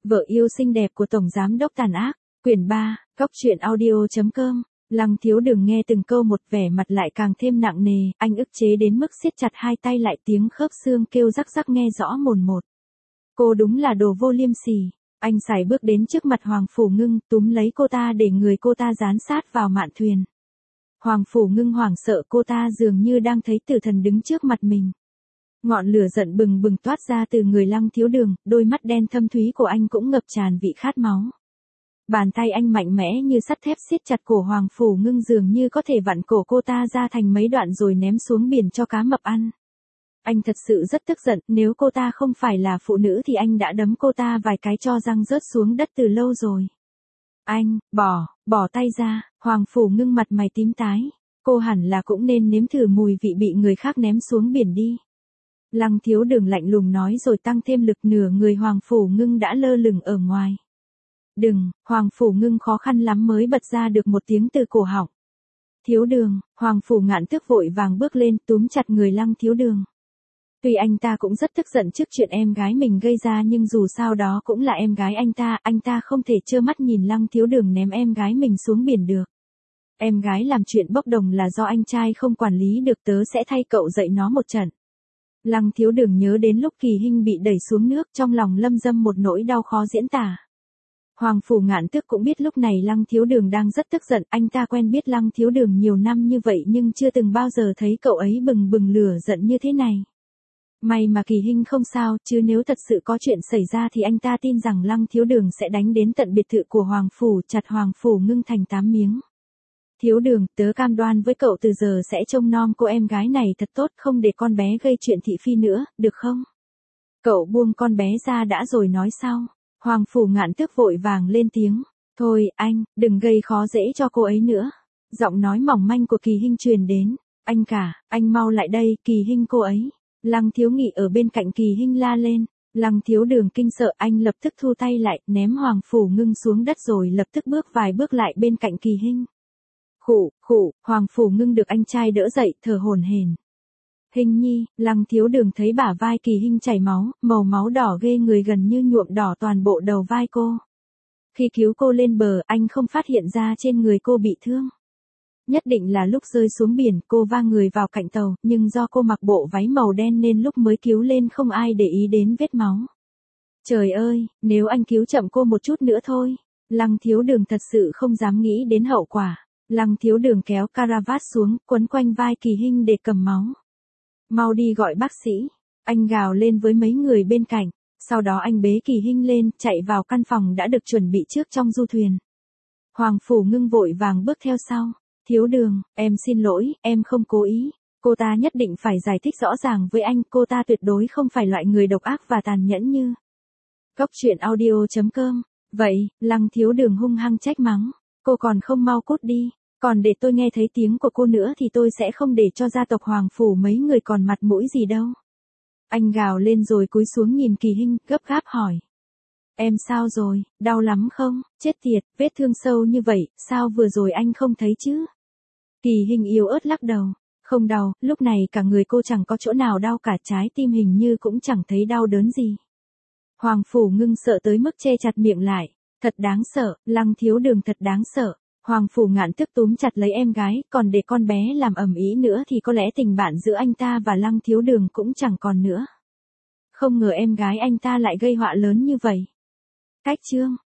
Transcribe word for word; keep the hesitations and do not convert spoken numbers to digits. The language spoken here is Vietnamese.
Vợ yêu xinh đẹp của Tổng Giám đốc tàn ác, quyển ba, Cóc truyện audio chấm com. Lăng Thiếu Đường nghe từng câu một, vẻ mặt lại càng thêm nặng nề, anh ức chế đến mức siết chặt hai tay lại, tiếng khớp xương kêu rắc rắc nghe rõ mồn một. Cô đúng là đồ vô liêm sỉ. Anh sải bước đến trước mặt Hoàng Phủ Ngưng, túm lấy cô ta để người cô ta dán sát vào mạn thuyền. Hoàng Phủ Ngưng hoảng sợ, cô ta dường như đang thấy tử thần đứng trước mặt mình. Ngọn lửa giận bừng bừng toát ra từ người Lăng Thiếu Đường, đôi mắt đen thâm thúy của anh cũng ngập tràn vị khát máu. Bàn tay anh mạnh mẽ như sắt thép siết chặt cổ Hoàng Phủ Ngưng, dường như có thể vặn cổ cô ta ra thành mấy đoạn rồi ném xuống biển cho cá mập ăn. Anh thật sự rất tức giận, nếu cô ta không phải là phụ nữ thì anh đã đấm cô ta vài cái cho răng rớt xuống đất từ lâu rồi. Anh, bỏ, bỏ tay ra. Hoàng Phủ Ngưng mặt mày tím tái. Cô hẳn là cũng nên nếm thử mùi vị bị người khác ném xuống biển đi. Lăng Thiếu Đường lạnh lùng nói rồi tăng thêm lực, nửa người Hoàng Phủ Ngưng đã lơ lửng ở ngoài. Đừng, Hoàng Phủ Ngưng khó khăn lắm mới bật ra được một tiếng từ cổ họng. Thiếu Đường, Hoàng Phủ Ngạn Tước vội vàng bước lên túm chặt người Lăng Thiếu Đường. Tuy anh ta cũng rất tức giận trước chuyện em gái mình gây ra, nhưng dù sao đó cũng là em gái anh ta, anh ta không thể trơ mắt nhìn Lăng Thiếu Đường ném em gái mình xuống biển được. Em gái làm chuyện bốc đồng là do anh trai không quản lý được, tớ sẽ thay cậu dạy nó một trận. Lăng Thiếu Đường nhớ đến lúc Kỳ Hinh bị đẩy xuống nước, trong lòng lâm dâm một nỗi đau khó diễn tả. Hoàng Phủ Ngạn Tước cũng biết lúc này Lăng Thiếu Đường đang rất tức giận, anh ta quen biết Lăng Thiếu Đường nhiều năm như vậy nhưng chưa từng bao giờ thấy cậu ấy bừng bừng lửa giận như thế này. May mà Kỳ Hinh không sao, chứ nếu thật sự có chuyện xảy ra thì anh ta tin rằng Lăng Thiếu Đường sẽ đánh đến tận biệt thự của Hoàng Phủ, chặt Hoàng Phủ Ngưng thành tám miếng. Thiếu Đường, tớ cam đoan với cậu từ giờ sẽ trông nom cô em gái này thật tốt, không để con bé gây chuyện thị phi nữa, được không? Cậu buông con bé ra đã rồi nói sau. Hoàng Phủ Ngạn Tước vội vàng lên tiếng. Thôi, anh, đừng gây khó dễ cho cô ấy nữa. Giọng nói mỏng manh của Kỳ Hinh truyền đến. Anh cả, anh mau lại đây, Kỳ Hinh cô ấy. Lăng Thiếu Nghị ở bên cạnh Kỳ Hinh la lên. Lăng Thiếu Đường kinh sợ, anh lập tức thu tay lại, ném Hoàng Phủ Ngưng xuống đất rồi lập tức bước vài bước lại bên cạnh Kỳ Hinh. Khụ, khụ, Hoàng Phủ Ngưng được anh trai đỡ dậy, thở hổn hển. Hình nhi, Lăng Thiếu Đường thấy bả vai Kỳ Hinh chảy máu, màu máu đỏ ghê người gần như nhuộm đỏ toàn bộ đầu vai cô. Khi cứu cô lên bờ, anh không phát hiện ra trên người cô bị thương. Nhất định là lúc rơi xuống biển, cô va người vào cạnh tàu, nhưng do cô mặc bộ váy màu đen nên lúc mới cứu lên không ai để ý đến vết máu. Trời ơi, nếu anh cứu chậm cô một chút nữa thôi. Lăng Thiếu Đường thật sự không dám nghĩ đến hậu quả. Lăng Thiếu Đường kéo caravat xuống, quấn quanh vai Kỳ Hinh để cầm máu. Mau đi gọi bác sĩ. Anh gào lên với mấy người bên cạnh. Sau đó anh bế Kỳ Hinh lên, chạy vào căn phòng đã được chuẩn bị trước trong du thuyền. Hoàng Phủ Ngưng vội vàng bước theo sau. Thiếu Đường, em xin lỗi, em không cố ý. Cô ta nhất định phải giải thích rõ ràng với anh, cô ta tuyệt đối không phải loại người độc ác và tàn nhẫn như. Cóc truyện audio chấm com. Vậy, Lăng Thiếu Đường hung hăng trách mắng. Cô còn không mau cút đi. Còn để tôi nghe thấy tiếng của cô nữa thì tôi sẽ không để cho gia tộc Hoàng Phủ mấy người còn mặt mũi gì đâu. Anh gào lên rồi cúi xuống nhìn Kỳ Hinh, gấp gáp hỏi. Em sao rồi, đau lắm không? Chết tiệt, vết thương sâu như vậy, sao vừa rồi anh không thấy chứ? Kỳ Hinh yếu ớt lắc đầu. Không đau, lúc này cả người cô chẳng có chỗ nào đau cả, trái tim hình như cũng chẳng thấy đau đớn gì. Hoàng Phủ Ngưng sợ tới mức che chặt miệng lại. Thật đáng sợ, Lăng Thiếu Đường thật đáng sợ. Hoàng Phủ Ngạn Tước túm chặt lấy em gái, còn để con bé làm ầm ĩ nữa thì có lẽ tình bạn giữa anh ta và Lăng Thiếu Đường cũng chẳng còn nữa. Không ngờ em gái anh ta lại gây họa lớn như vậy. Cách chương